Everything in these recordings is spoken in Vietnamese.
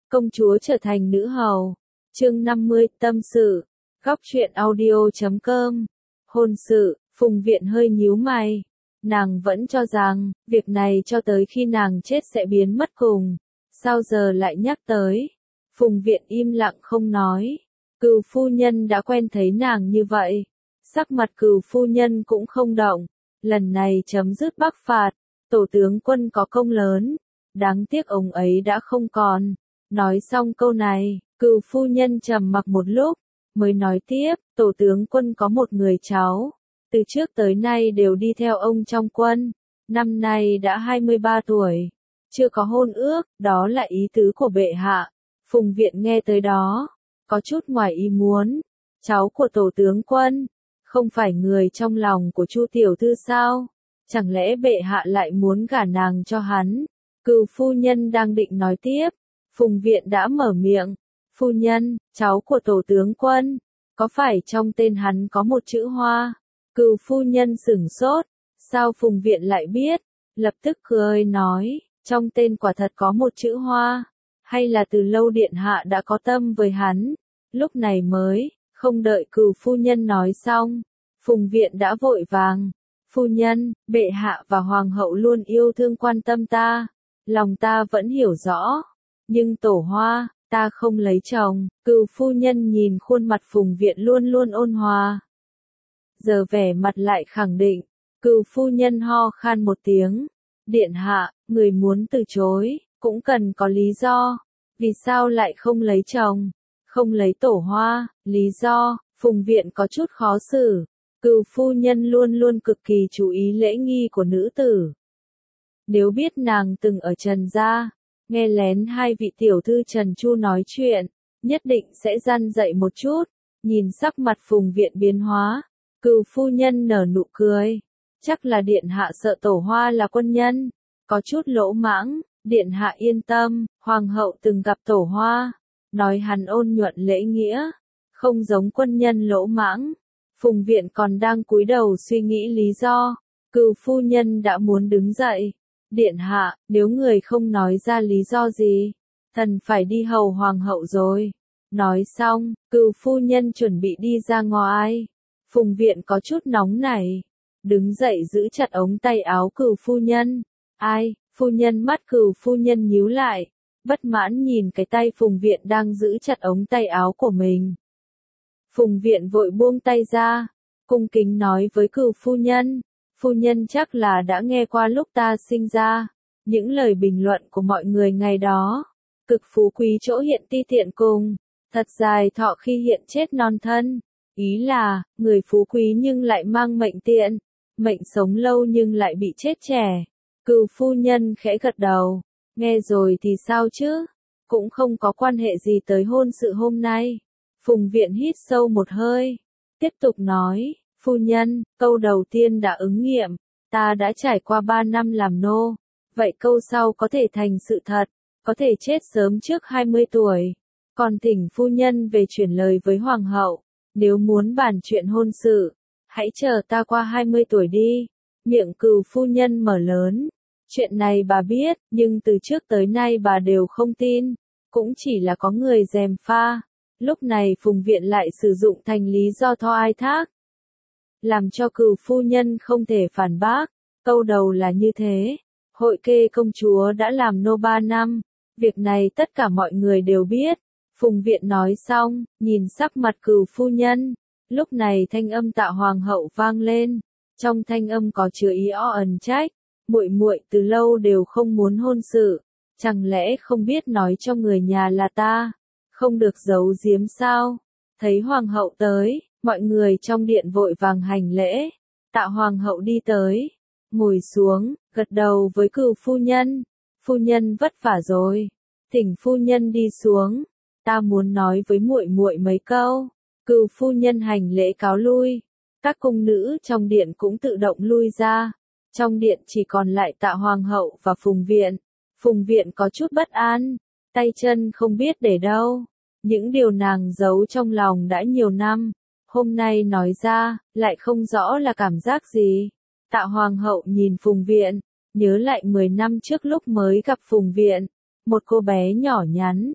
Công chúa trở thành nữ hầu. Chương 50, tâm sự. Góc truyện audio.com. Hôn sự, Phùng Viện hơi nhíu mày. Nàng vẫn cho rằng, việc này cho tới khi nàng chết sẽ biến mất cùng. Sao giờ lại nhắc tới? Phùng Viện im lặng không nói. Cừu phu nhân đã quen thấy nàng như vậy. Sắc mặt Cừu phu nhân cũng không động. Lần này chấm dứt bắc phạt. Tổ tướng Quân có công lớn. Đáng tiếc ông ấy đã không còn. Nói xong câu này, Cừu phu nhân trầm mặc một lúc, mới nói tiếp, tổ tướng Quân có một người cháu. Từ trước tới nay đều đi theo ông trong quân. Năm nay đã 23 tuổi. Chưa có hôn ước, đó là ý tứ của bệ hạ. Phùng Viện nghe tới đó, có chút ngoài ý muốn. Cháu của tổ tướng Quân, không phải người trong lòng của Chu tiểu thư sao? Chẳng lẽ bệ hạ lại muốn gả nàng cho hắn? Cừu phu nhân đang định nói tiếp. Phùng Viện đã mở miệng. Phu nhân, cháu của tổ tướng Quân, có phải trong tên hắn có một chữ Hoa? Cừu phu nhân sửng sốt. Sao Phùng Viện lại biết? Lập tức cười nói, trong tên quả thật có một chữ Hoa. Hay là từ lâu điện hạ đã có tâm với hắn? Lúc này mới, không đợi Cừu phu nhân nói xong, Phùng Viện đã vội vàng. Phu nhân, bệ hạ và hoàng hậu luôn yêu thương quan tâm ta. Lòng ta vẫn hiểu rõ. Nhưng tổ Hoa, ta không lấy chồng. Cừu phu nhân nhìn khuôn mặt Phùng Viện luôn luôn ôn hòa. Giờ vẻ mặt lại khẳng định. Cừu phu nhân ho khan một tiếng. Điện hạ, người muốn từ chối, cũng cần có lý do. Vì sao lại không lấy chồng? Không lấy tổ Hoa, lý do, Phùng Viện có chút khó xử. Cừu phu nhân luôn luôn cực kỳ chú ý lễ nghi của nữ tử. Nếu biết nàng từng ở Trần gia, nghe lén hai vị tiểu thư Trần Chu nói chuyện, nhất định sẽ răn dạy một chút. Nhìn sắc mặt Phùng Viện biến hóa, Cừu phu nhân nở nụ cười. Chắc là điện hạ sợ tổ Hoa là quân nhân, có chút lỗ mãng. Điện hạ yên tâm, hoàng hậu từng gặp tổ Hoa, nói hắn ôn nhuận lễ nghĩa, không giống quân nhân lỗ mãng. Phùng Viện còn đang cúi đầu suy nghĩ lý do, Cừu phu nhân đã muốn đứng dậy. Điện hạ, nếu người không nói ra lý do gì, thần phải đi hầu hoàng hậu rồi. Nói xong, Cừu phu nhân chuẩn bị đi ra ngoài. Phùng Viện có chút nóng nảy, đứng dậy giữ chặt ống tay áo Cừu phu nhân. Ai? Phu nhân, mắt Cừu phu nhân nhíu lại, bất mãn nhìn cái tay Phùng Viện đang giữ chặt ống tay áo của mình. Phùng Viện vội buông tay ra, cung kính nói với Cừu phu nhân, phu nhân chắc là đã nghe qua lúc ta sinh ra, những lời bình luận của mọi người ngày đó, cực phú quý chỗ hiện ti tiện cùng, thật dài thọ khi hiện chết non thân, ý là, người phú quý nhưng lại mang mệnh tiện, mệnh sống lâu nhưng lại bị chết trẻ. Cừu phu nhân khẽ gật đầu, nghe rồi thì sao chứ, cũng không có quan hệ gì tới hôn sự hôm nay. Phùng Viện hít sâu một hơi, tiếp tục nói, phu nhân, câu đầu tiên đã ứng nghiệm, ta đã trải qua 3 năm làm nô, vậy câu sau có thể thành sự thật, có thể chết sớm trước 20 tuổi, còn thỉnh phu nhân về chuyển lời với hoàng hậu, nếu muốn bàn chuyện hôn sự, hãy chờ ta qua 20 tuổi đi. Miệng Cừu phu nhân mở lớn, chuyện này bà biết, nhưng từ trước tới nay bà đều không tin, cũng chỉ là có người gièm pha. Lúc này Phùng Viện lại sử dụng thành lý do thoái thác, làm cho Cừu phu nhân không thể phản bác. Câu đầu là như thế, hội kê công chúa đã làm nô 3 năm, việc này tất cả mọi người đều biết. Phùng Viện nói xong, nhìn sắc mặt Cừu phu nhân, lúc này thanh âm Tạ hoàng hậu vang lên, trong thanh âm có chứa ý ẩn trách, muội muội từ lâu đều không muốn hôn sự, chẳng lẽ không biết nói cho người nhà là ta, không được giấu giếm sao? Thấy hoàng hậu tới, mọi người trong điện vội vàng hành lễ. Tạ hoàng hậu đi tới, ngồi xuống, gật đầu với Cừu phu nhân. Phu nhân vất vả rồi, thỉnh phu nhân đi xuống, ta muốn nói với muội muội mấy câu. Cừu phu nhân hành lễ cáo lui, các cung nữ trong điện cũng tự động lui ra. Trong điện chỉ còn lại Tạ hoàng hậu và Phùng Viện. Phùng Viện có chút bất an, tay chân không biết để đâu. Những điều nàng giấu trong lòng đã nhiều năm, hôm nay nói ra, lại không rõ là cảm giác gì. Tạ hoàng hậu nhìn Phùng Viện, nhớ lại 10 năm trước lúc mới gặp Phùng Viện, một cô bé nhỏ nhắn,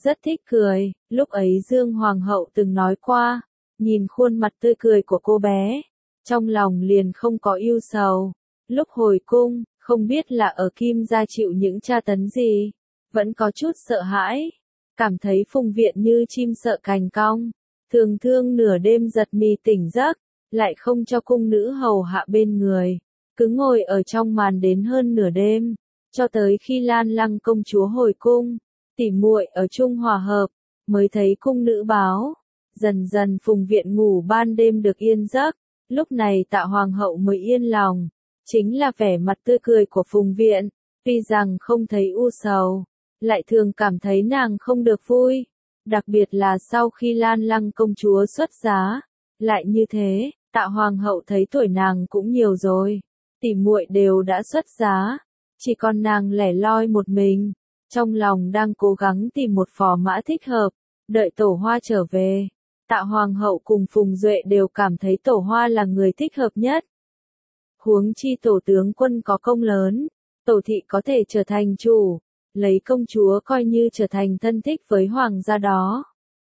rất thích cười, lúc ấy Dương Hoàng hậu từng nói qua, nhìn khuôn mặt tươi cười của cô bé, trong lòng liền không có ưu sầu. Lúc hồi cung, không biết là ở Kim gia chịu những tra tấn gì, vẫn có chút sợ hãi, cảm thấy Phùng Viện như chim sợ cành cong, thường thường nửa đêm giật mì tỉnh giấc, lại không cho cung nữ hầu hạ bên người, cứ ngồi ở trong màn đến hơn nửa đêm, cho tới khi Lan Lăng công chúa hồi cung, tỉ muội ở chung hòa hợp, mới thấy cung nữ báo. Dần dần Phùng Viện ngủ ban đêm được yên giấc, lúc này Tạ Hoàng hậu mới yên lòng, chính là vẻ mặt tươi cười của Phùng Viện, tuy rằng không thấy u sầu, lại thường cảm thấy nàng không được vui, đặc biệt là sau khi Lan Lăng công chúa xuất giá, lại như thế, Tạ Hoàng hậu thấy tuổi nàng cũng nhiều rồi, tỉ muội đều đã xuất giá, chỉ còn nàng lẻ loi một mình, trong lòng đang cố gắng tìm một phò mã thích hợp, đợi Tổ Hoa trở về. Tạ Hoàng hậu cùng Phùng Duệ đều cảm thấy Tổ Hoa là người thích hợp nhất. Huống chi Tổ tướng quân có công lớn, Tổ thị có thể trở thành chủ, lấy công chúa coi như trở thành thân thích với hoàng gia đó.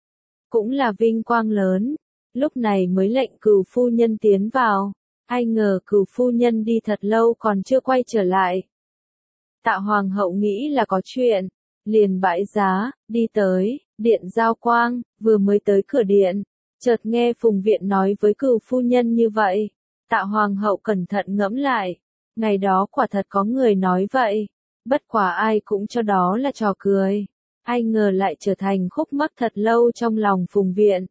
Cũng là vinh quang lớn, lúc này mới lệnh Cửu phu nhân tiến vào, ai ngờ Cửu phu nhân đi thật lâu còn chưa quay trở lại. Tạ Hoàng hậu nghĩ là có chuyện, liền bãi giá, đi tới điện Giao Quang, vừa mới tới cửa điện, chợt nghe Phùng Viện nói với Cửu phu nhân như vậy. Tạ Hoàng hậu cẩn thận ngẫm lại, ngày đó quả thật có người nói vậy, bất quả ai cũng cho đó là trò cười, ai ngờ lại trở thành khúc mắc thật lâu trong lòng Phùng Viện.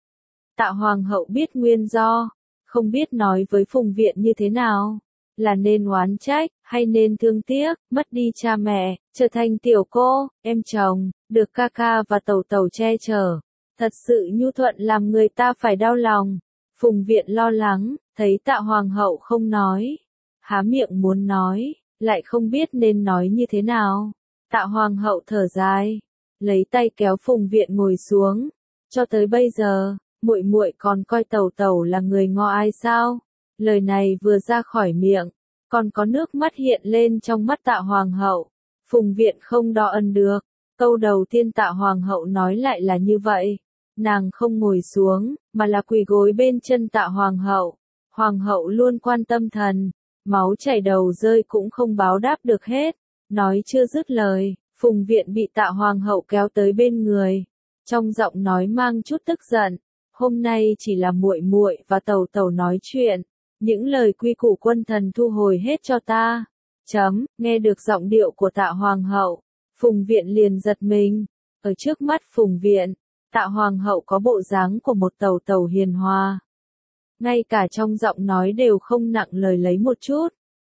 Tạ Hoàng hậu biết nguyên do, không biết nói với Phùng Viện như thế nào, là nên oán trách, hay nên thương tiếc, mất đi cha mẹ, trở thành tiểu cô, em chồng, được ca ca và tẩu tẩu che chở. Thật sự nhu thuận làm người ta phải đau lòng. Phùng Viện lo lắng, thấy Tạ Hoàng hậu không nói, há miệng muốn nói, lại không biết nên nói như thế nào. Tạ Hoàng hậu thở dài, lấy tay kéo Phùng Viện ngồi xuống, cho tới bây giờ, muội muội còn coi tẩu tẩu là người ngo ai sao? Lời này vừa ra khỏi miệng, còn có nước mắt hiện lên trong mắt Tạ Hoàng hậu. Phùng Viện không đo ân được, câu đầu tiên Tạ Hoàng hậu nói lại là như vậy. Nàng không ngồi xuống, mà là quỳ gối bên chân Tạ Hoàng hậu. Hoàng hậu luôn quan tâm thần, máu chảy đầu rơi cũng không báo đáp được hết. Nói chưa dứt lời, Phùng Viện bị Tạ Hoàng hậu kéo tới bên người. Trong giọng nói mang chút tức giận, hôm nay chỉ là muội muội và tẩu tẩu nói chuyện. Những lời quy củ quân thần thu hồi hết cho ta. Nghe được giọng điệu của Tạ Hoàng hậu, Phùng Viện liền giật mình. Ở trước mắt Phùng Viện, Tạ Hoàng hậu có bộ dáng của một tẩu tẩu hiền hòa. Ngay cả trong giọng nói đều không nặng lời lấy một chút.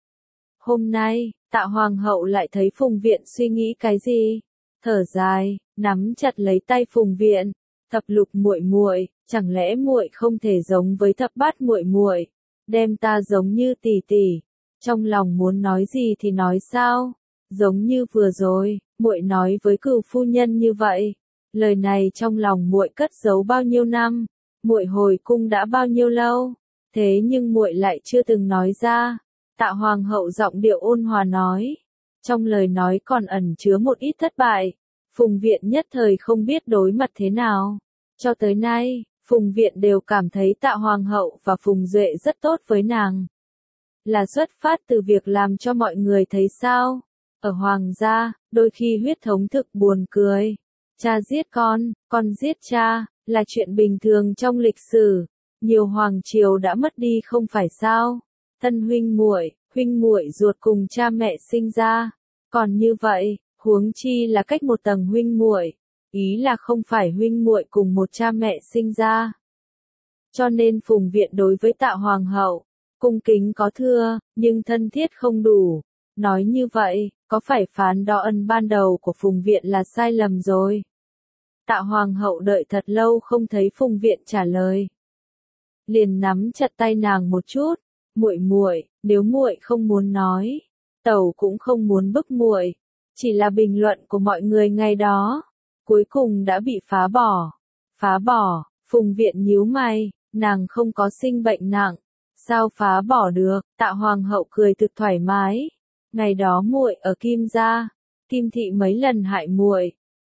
Hôm nay, Tạ Hoàng hậu lại thấy Phùng Viện suy nghĩ cái gì? Thở dài, nắm chặt lấy tay Phùng Viện. Thập lục muội muội, chẳng lẽ muội không thể giống với thập bát muội muội, đem ta giống như tỷ tỷ. Trong lòng muốn nói gì thì nói sao? Giống như vừa rồi, muội nói với Cửu phu nhân như vậy. Lời này trong lòng muội cất giấu bao nhiêu năm, muội hồi cung đã bao nhiêu lâu, thế nhưng muội lại chưa từng nói ra. Tạ Hoàng hậu giọng điệu ôn hòa nói, trong lời nói còn ẩn chứa một ít thất bại. Phùng Viện nhất thời không biết đối mặt thế nào. Cho tới nay, Phùng Viện đều cảm thấy Tạ Hoàng hậu và Phùng Duệ rất tốt với nàng. Là xuất phát từ việc làm cho mọi người thấy sao? Ở hoàng gia, đôi khi huyết thống thực buồn cười. Cha giết con giết cha, là chuyện bình thường trong lịch sử. Nhiều hoàng triều đã mất đi không phải sao? Thân huynh muội ruột cùng cha mẹ sinh ra. Còn như vậy, huống chi là cách một tầng huynh muội, ý là không phải huynh muội cùng một cha mẹ sinh ra. Cho nên Phùng Viện đối với Tạ Hoàng hậu, cung kính có thưa, nhưng thân thiết không đủ. Nói như vậy, có phải phán đo ân ban đầu của Phùng Viện là sai lầm rồi? Tạ Hoàng hậu đợi thật lâu không thấy Phùng Viện trả lời. Liền nắm chặt tay nàng một chút, muội, nếu muội không muốn nói, tẩu cũng không muốn bức muội, chỉ là bình luận của mọi người ngày đó, cuối cùng đã bị phá bỏ. Phá bỏ? Phùng Viện nhíu mày, nàng không có sinh bệnh nặng, sao phá bỏ được? Tạ Hoàng hậu cười thực thoải mái. Ngày đó muội ở Kim gia, Kim thị mấy lần hại muội,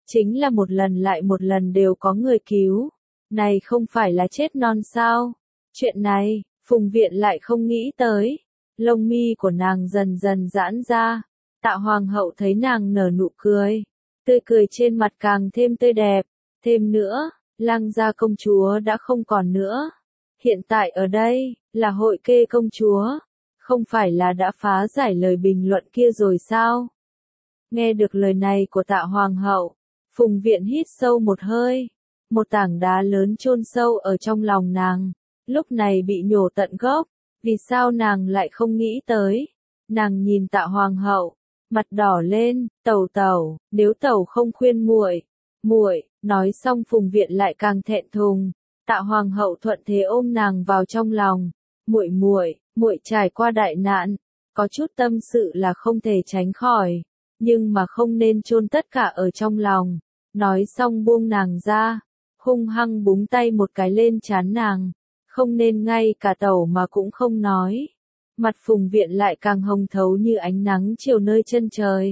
chính là một lần lại một lần đều có người cứu. Này không phải là chết non sao? Chuyện này, Phùng Viện lại không nghĩ tới. Lông mi của nàng dần dần giãn ra. Tạ Hoàng hậu thấy nàng nở nụ cười. Tươi cười trên mặt càng thêm tươi đẹp. Thêm nữa, Lăng gia công chúa đã không còn nữa. Hiện tại ở đây, là Hội Kê công chúa. Không phải là đã phá giải lời bình luận kia rồi sao? Nghe được lời này của Tạ Hoàng hậu, Phùng Viện hít sâu một hơi. Một tảng đá lớn chôn sâu ở trong lòng nàng, lúc này bị nhổ tận gốc. Vì sao nàng lại không nghĩ tới? Nàng nhìn Tạ Hoàng hậu, mặt đỏ lên, "Tẩu tẩu, nếu tẩu không khuyên muội." "Muội." Nói xong Phùng Viện lại càng thẹn thùng. Tạ Hoàng hậu thuận thế ôm nàng vào trong lòng. "Muội muội, muội trải qua đại nạn, có chút tâm sự là không thể tránh khỏi, nhưng mà không nên chôn tất cả ở trong lòng." Nói xong buông nàng ra, hung hăng búng tay một cái lên trán nàng. "Không nên ngay cả tẩu mà cũng không nói." Mặt Phùng Viện lại càng hồng thấu như ánh nắng chiều nơi chân trời.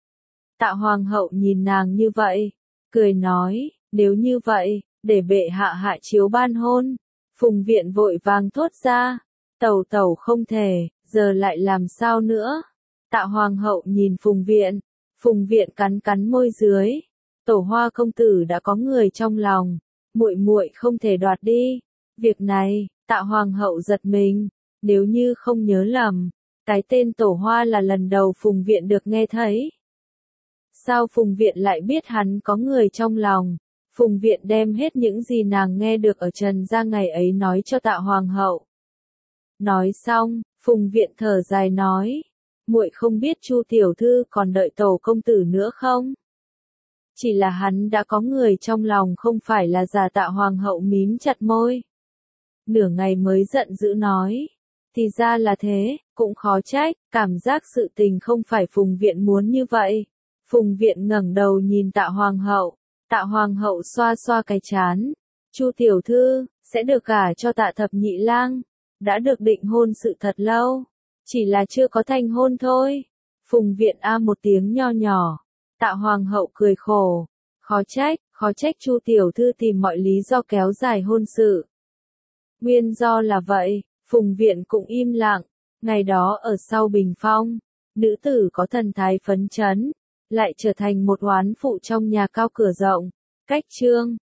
Tạ Hoàng hậu nhìn nàng như vậy, cười nói, "Nếu như vậy, để bệ hạ hạ chiếu ban hôn." Phùng Viện vội vàng thốt ra, "Tẩu tẩu không thể, giờ lại làm sao nữa?" Tạ Hoàng hậu nhìn Phùng Viện cắn cắn môi dưới. "Tổ Hoa công tử đã có người trong lòng, muội muội không thể đoạt đi." Việc này, Tạ Hoàng hậu giật mình, nếu như không nhớ lầm, cái tên Tổ Hoa là lần đầu Phùng Viện được nghe thấy. Sao Phùng Viện lại biết hắn có người trong lòng? Phùng Viện đem hết những gì nàng nghe được ở Trần gia ngày ấy nói cho Tạ Hoàng hậu. Nói xong, Phùng Viện thở dài nói, "Muội không biết Chu tiểu thư còn đợi Tổ công tử nữa không?" Chỉ là hắn đã có người trong lòng không phải là giả. Tạ Hoàng hậu mím chặt môi. Nửa ngày mới giận dữ nói, "Thì ra là thế, cũng khó trách, cảm giác sự tình không phải Phùng Viện muốn như vậy." Phùng Viện ngẩng đầu nhìn Tạ Hoàng hậu. Tạ Hoàng hậu xoa xoa cái trán. "Chu tiểu thư, sẽ được gả cho Tạ thập nhị lang. Đã được định hôn sự thật lâu. Chỉ là chưa có thành hôn thôi." Phùng Viện a một tiếng nho nhỏ. Tạ Hoàng hậu cười khổ. Khó trách Chu tiểu thư tìm mọi lý do kéo dài hôn sự. Nguyên do là vậy, Phùng Viện cũng im lặng. Ngày đó ở sau bình phong, nữ tử có thần thái phấn chấn, lại trở thành một oán phụ trong nhà cao cửa rộng. Cách chương